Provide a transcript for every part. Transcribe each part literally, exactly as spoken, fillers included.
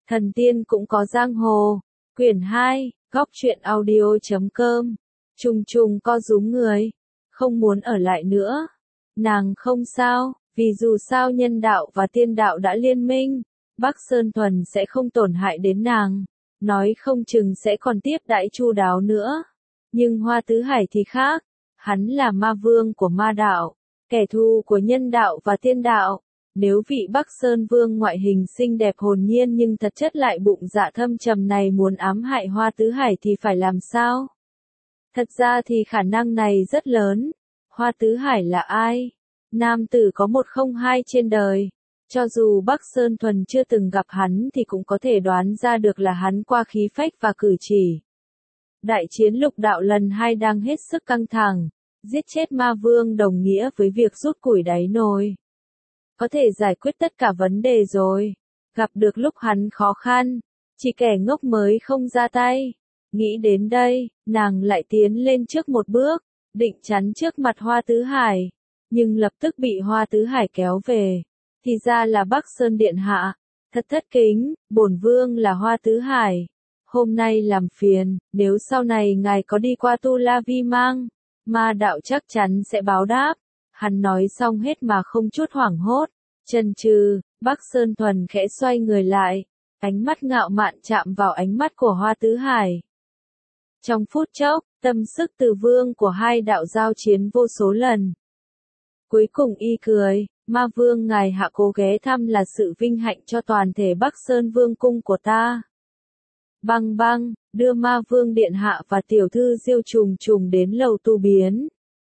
Thần tiên cũng có giang hồ. Quyển hai, góc truyện audio chấm com. Trùng trùng co rúm người. Không muốn ở lại nữa. Nàng không sao, vì dù sao nhân đạo và tiên đạo đã liên minh. Bắc Sơn Thuần sẽ không tổn hại đến nàng. Nói không chừng sẽ còn tiếp đãi chu đáo nữa. Nhưng Hoa Tứ Hải thì khác. Hắn là ma vương của ma đạo. Kẻ thù của nhân đạo và tiên đạo. Nếu vị Bắc Sơn Vương ngoại hình xinh đẹp hồn nhiên nhưng thật chất lại bụng dạ thâm trầm này muốn ám hại Hoa Tứ Hải thì phải làm sao? Thật ra thì khả năng này rất lớn. Hoa Tứ Hải là ai? Nam tử có một không hai trên đời. Cho dù Bắc Sơn Thuần chưa từng gặp hắn thì cũng có thể đoán ra được là hắn qua khí phách và cử chỉ. Đại chiến lục đạo lần hai đang hết sức căng thẳng. Giết chết ma vương đồng nghĩa với việc rút củi đáy nồi. Có thể giải quyết tất cả vấn đề rồi. Gặp được lúc hắn khó khăn. Chỉ kẻ ngốc mới không ra tay. Nghĩ đến đây, nàng lại tiến lên trước một bước. Định chắn trước mặt Hoa Tứ Hải. Nhưng lập tức bị Hoa Tứ Hải kéo về. Thì ra là Bắc Sơn Điện Hạ. Thật thất kính, bổn vương là Hoa Tứ Hải. Hôm nay làm phiền, nếu sau này ngài có đi qua Tu La Vi Mang, ma đạo chắc chắn sẽ báo đáp. Hắn nói xong hết mà không chút hoảng hốt. Chần chừ, Bắc Sơn Thuần khẽ xoay người lại. Ánh mắt ngạo mạn chạm vào ánh mắt của Hoa Tứ Hải. Trong phút chốc, tâm sức từ vương của hai đạo giao chiến vô số lần. Cuối cùng y cười, ma vương ngài hạ cố ghé thăm là sự vinh hạnh cho toàn thể Bắc Sơn Vương cung của ta. Băng băng, đưa ma vương điện hạ và tiểu thư Diêu Trùng Trùng đến lầu tu biến.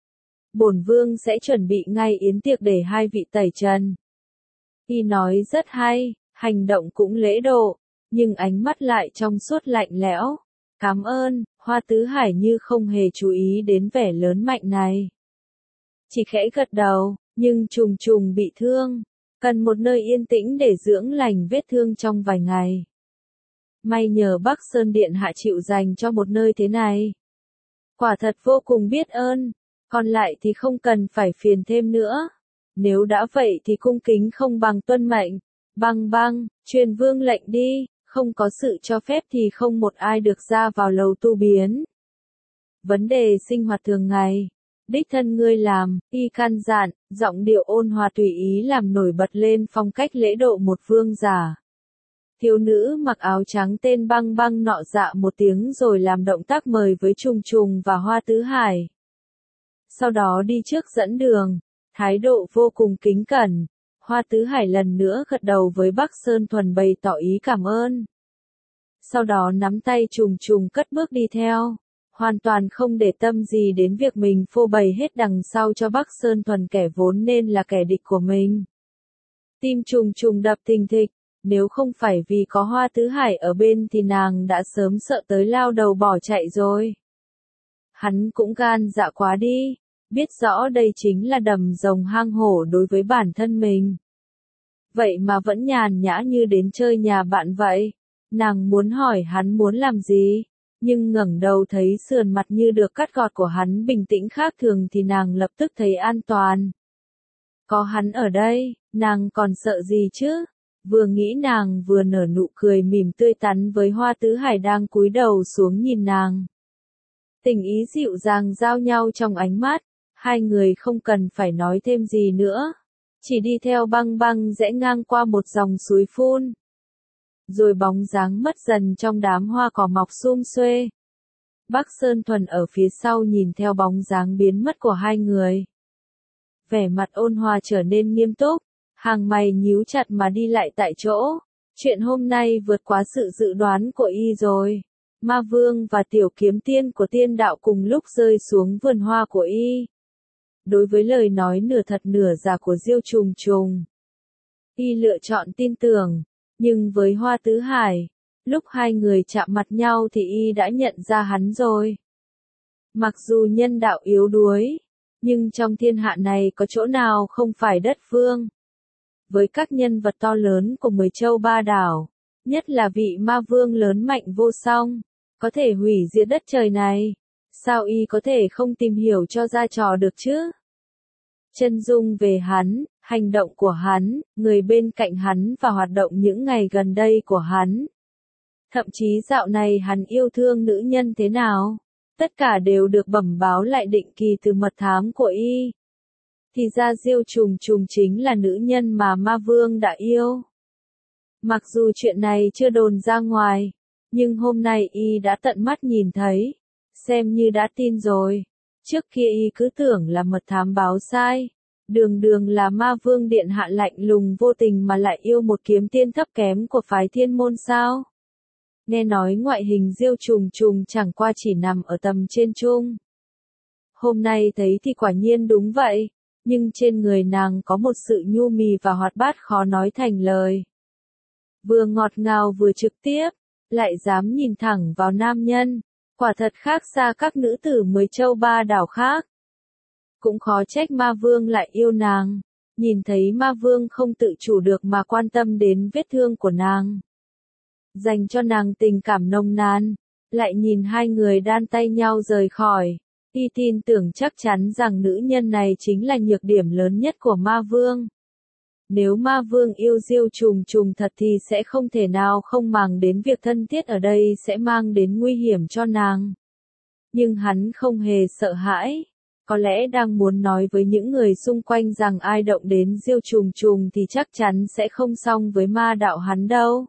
Bổn vương sẽ chuẩn bị ngay yến tiệc để hai vị tẩy trần. Y nói rất hay, hành động cũng lễ độ, nhưng ánh mắt lại trong suốt lạnh lẽo. Cảm ơn, Hoa Tứ Hải như không hề chú ý đến vẻ lớn mạnh này. Chỉ khẽ gật đầu, nhưng Trùng Trùng bị thương, cần một nơi yên tĩnh để dưỡng lành vết thương trong vài ngày. May nhờ Bắc Sơn Điện Hạ chịu dành cho một nơi thế này. Quả thật vô cùng biết ơn, còn lại thì không cần phải phiền thêm nữa. Nếu đã vậy thì cung kính không bằng tuân mệnh. Băng băng, truyền vương lệnh đi, không có sự cho phép thì không một ai được ra vào lầu tu biến. Vấn đề sinh hoạt thường ngày. Đích thân ngươi làm, y căn dặn, giọng điệu ôn hòa tùy ý làm nổi bật lên phong cách lễ độ một vương giả. Thiếu nữ mặc áo trắng tên băng băng nọ dạ một tiếng rồi làm động tác mời với Trùng Trùng và Hoa Tứ Hải. Sau đó đi trước dẫn đường, thái độ vô cùng kính cẩn. Hoa Tứ Hải lần nữa gật đầu với Bắc Sơn Thuần bày tỏ ý cảm ơn. Sau đó nắm tay Trùng Trùng cất bước đi theo, hoàn toàn không để tâm gì đến việc mình phô bày hết đằng sau cho Bắc Sơn Thuần kẻ vốn nên là kẻ địch của mình. Tim Trùng Trùng đập thình thịch, nếu không phải vì có Hoa Tứ Hải ở bên thì nàng đã sớm sợ tới lao đầu bỏ chạy rồi. Hắn cũng gan dạ quá đi, biết rõ đây chính là đầm rồng hang hổ đối với bản thân mình. Vậy mà vẫn nhàn nhã như đến chơi nhà bạn vậy. Nàng muốn hỏi hắn muốn làm gì, nhưng ngẩng đầu thấy sườn mặt như được cắt gọt của hắn bình tĩnh khác thường thì nàng lập tức thấy an toàn. Có hắn ở đây, nàng còn sợ gì chứ? Vừa nghĩ nàng vừa nở nụ cười mỉm tươi tắn với Hoa Tứ Hải đang cúi đầu xuống nhìn nàng. Tình ý dịu dàng giao nhau trong ánh mắt, hai người không cần phải nói thêm gì nữa. Chỉ đi theo băng băng rẽ ngang qua một dòng suối phun. Rồi bóng dáng mất dần trong đám hoa cỏ mọc sum xuê. Bắc Sơn Thuần ở phía sau nhìn theo bóng dáng biến mất của hai người. Vẻ mặt ôn hòa trở nên nghiêm túc, hàng mày nhíu chặt mà đi lại tại chỗ. Chuyện hôm nay vượt quá sự dự đoán của y rồi. Ma vương và tiểu kiếm tiên của tiên đạo cùng lúc rơi xuống vườn hoa của y. Đối với lời nói nửa thật nửa giả của Diêu Trùng Trùng, y lựa chọn tin tưởng. Nhưng với Hoa Tứ Hải, lúc hai người chạm mặt nhau thì y đã nhận ra hắn rồi. Mặc dù nhân đạo yếu đuối, nhưng trong thiên hạ này có chỗ nào không phải đất vương. Với các nhân vật to lớn của mười châu ba đảo, nhất là vị ma vương lớn mạnh vô song, có thể hủy diệt đất trời này, sao y có thể không tìm hiểu cho ra trò được chứ? Chân dung về hắn, hành động của hắn, người bên cạnh hắn và hoạt động những ngày gần đây của hắn. Thậm chí dạo này hắn yêu thương nữ nhân thế nào, tất cả đều được bẩm báo lại định kỳ từ mật thám của y. Thì ra Diêu Trùng Trùng chính là nữ nhân mà Ma Vương đã yêu. Mặc dù chuyện này chưa đồn ra ngoài, nhưng hôm nay y đã tận mắt nhìn thấy, xem như đã tin rồi. Trước kia y cứ tưởng là mật thám báo sai, đường đường là Ma Vương điện hạ lạnh lùng vô tình mà lại yêu một kiếm tiên thấp kém của phái Thiên Môn sao? Nghe nói ngoại hình Diêu Trùng Trùng chẳng qua chỉ nằm ở tầm trên chung. Hôm nay thấy thì quả nhiên đúng vậy, nhưng trên người nàng có một sự nhu mì và hoạt bát khó nói thành lời. Vừa ngọt ngào vừa trực tiếp, lại dám nhìn thẳng vào nam nhân, quả thật khác xa các nữ tử mười châu ba đảo khác. Cũng khó trách Ma Vương lại yêu nàng, nhìn thấy Ma Vương không tự chủ được mà quan tâm đến vết thương của nàng, dành cho nàng tình cảm nồng nàn, lại nhìn hai người đan tay nhau rời khỏi. Y tin tưởng chắc chắn rằng nữ nhân này chính là nhược điểm lớn nhất của Ma Vương. Nếu Ma Vương yêu Diêu Trùng Trùng thật thì sẽ không thể nào không màng đến việc thân thiết ở đây sẽ mang đến nguy hiểm cho nàng. Nhưng hắn không hề sợ hãi, có lẽ đang muốn nói với những người xung quanh rằng ai động đến Diêu Trùng Trùng thì chắc chắn sẽ không xong với ma đạo hắn đâu.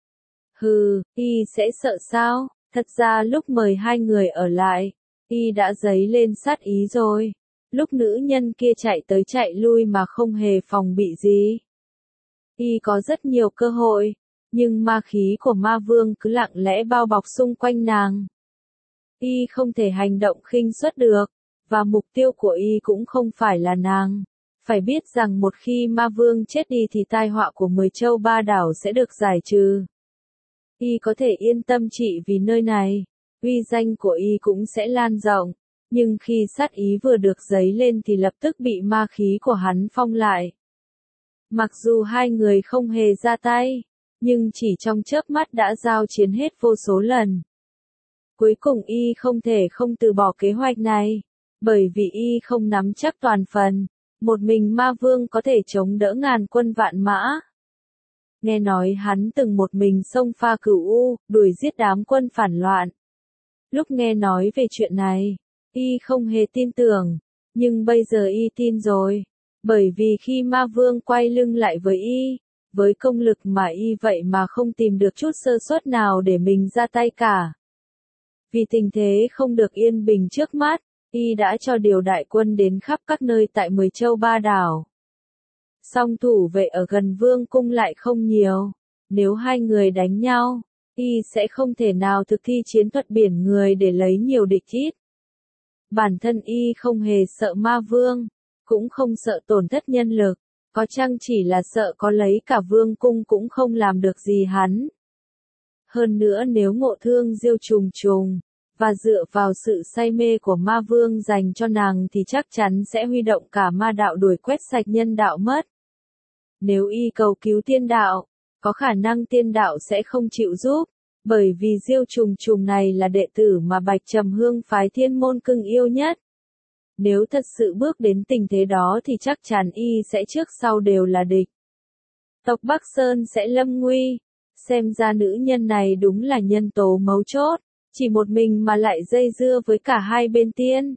Hừ, y sẽ sợ sao? Thật ra lúc mời hai người ở lại, y đã dấy lên sát ý rồi. Lúc nữ nhân kia chạy tới chạy lui mà không hề phòng bị gì. Y có rất nhiều cơ hội, nhưng ma khí của Ma Vương cứ lặng lẽ bao bọc xung quanh nàng. Y không thể hành động khinh suất được, và mục tiêu của y cũng không phải là nàng. Phải biết rằng một khi Ma Vương chết đi thì tai họa của mười châu ba đảo sẽ được giải trừ. Y có thể yên tâm trị vì nơi này, uy danh của y cũng sẽ lan rộng. Nhưng khi sát ý vừa được dấy lên thì lập tức bị ma khí của hắn phong lại. Mặc dù hai người không hề ra tay, nhưng chỉ trong chớp mắt đã giao chiến hết vô số lần. Cuối cùng y không thể không từ bỏ kế hoạch này, bởi vì y không nắm chắc toàn phần, một mình Ma Vương có thể chống đỡ ngàn quân vạn mã. Nghe nói hắn từng một mình xông pha Cửu U, đuổi giết đám quân phản loạn. Lúc nghe nói về chuyện này, y không hề tin tưởng, nhưng bây giờ y tin rồi, bởi vì khi Ma Vương quay lưng lại với y, với công lực mà y vậy mà không tìm được chút sơ suất nào để mình ra tay cả. Vì tình thế không được yên bình trước mắt, y đã cho điều đại quân đến khắp các nơi tại mười châu ba đảo. Song thủ vệ ở gần Vương cung lại không nhiều, nếu hai người đánh nhau, y sẽ không thể nào thực thi chiến thuật biển người để lấy nhiều địch ít. Bản thân y không hề sợ Ma Vương, cũng không sợ tổn thất nhân lực, có chăng chỉ là sợ có lấy cả Vương cung cũng không làm được gì hắn. Hơn nữa nếu ngộ thương Diêu Trùng Trùng, và dựa vào sự say mê của Ma Vương dành cho nàng thì chắc chắn sẽ huy động cả ma đạo đuổi quét sạch nhân đạo mất. Nếu y cầu cứu tiên đạo, có khả năng tiên đạo sẽ không chịu giúp, bởi vì Diêu Trùng Trùng này là đệ tử mà Bạch Trầm Hương phái Thiên Môn cưng yêu nhất. Nếu thật sự bước đến tình thế đó thì chắc chắn y sẽ trước sau đều là địch. Tộc Bắc Sơn sẽ lâm nguy, xem ra nữ nhân này đúng là nhân tố mấu chốt, chỉ một mình mà lại dây dưa với cả hai bên tiên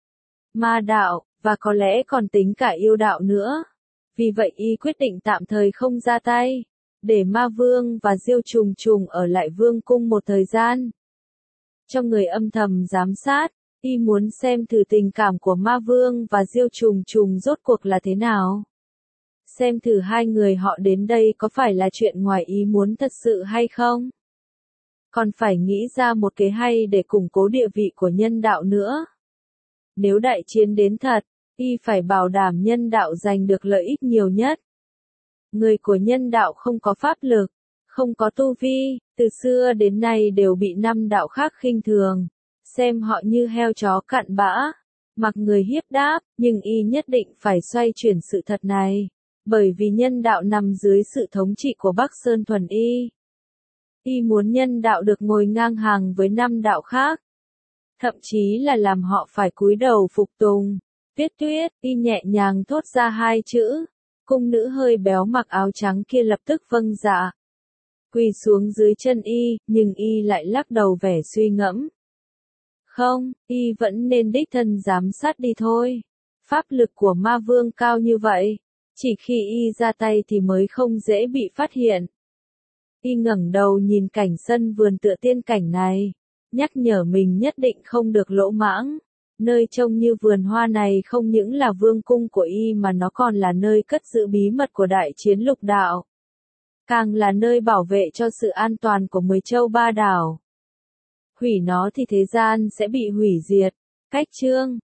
ma đạo, và có lẽ còn tính cả yêu đạo nữa. Vì vậy y quyết định tạm thời không ra tay, để Ma Vương và Diêu Trùng Trùng ở lại Vương cung một thời gian. Cho người âm thầm giám sát, y muốn xem thử tình cảm của Ma Vương và Diêu Trùng Trùng rốt cuộc là thế nào. Xem thử hai người họ đến đây có phải là chuyện ngoài ý muốn thật sự hay không. Còn phải nghĩ ra một kế hay để củng cố địa vị của nhân đạo nữa. Nếu đại chiến đến thật, y phải bảo đảm nhân đạo giành được lợi ích nhiều nhất. Người của nhân đạo không có pháp lực, không có tu vi, từ xưa đến nay đều bị năm đạo khác khinh thường, xem họ như heo chó cặn bã, mặc người hiếp đáp, nhưng y nhất định phải xoay chuyển sự thật này, bởi vì nhân đạo nằm dưới sự thống trị của Bắc Sơn Thuần Y. Y muốn nhân đạo được ngồi ngang hàng với năm đạo khác, thậm chí là làm họ phải cúi đầu phục tùng. Viết Tuyết, y nhẹ nhàng thốt ra hai chữ, Cung nữ hơi béo mặc áo trắng kia lập tức vâng dạ. Quỳ xuống dưới chân y, nhưng y lại lắc đầu vẻ suy ngẫm. Không, y vẫn nên đích thân giám sát đi thôi. Pháp lực của ma vương cao như vậy, chỉ khi y ra tay thì mới không dễ bị phát hiện. Y ngẩng đầu nhìn cảnh sân vườn tựa tiên cảnh này, nhắc nhở mình nhất định không được lỗ mãng. Nơi trông như vườn hoa này không những là vương cung của y mà nó còn là nơi cất giữ bí mật của đại chiến lục đạo. Càng là nơi bảo vệ cho sự an toàn của mười châu ba đảo. Hủy nó thì thế gian sẽ bị hủy diệt. Cách chương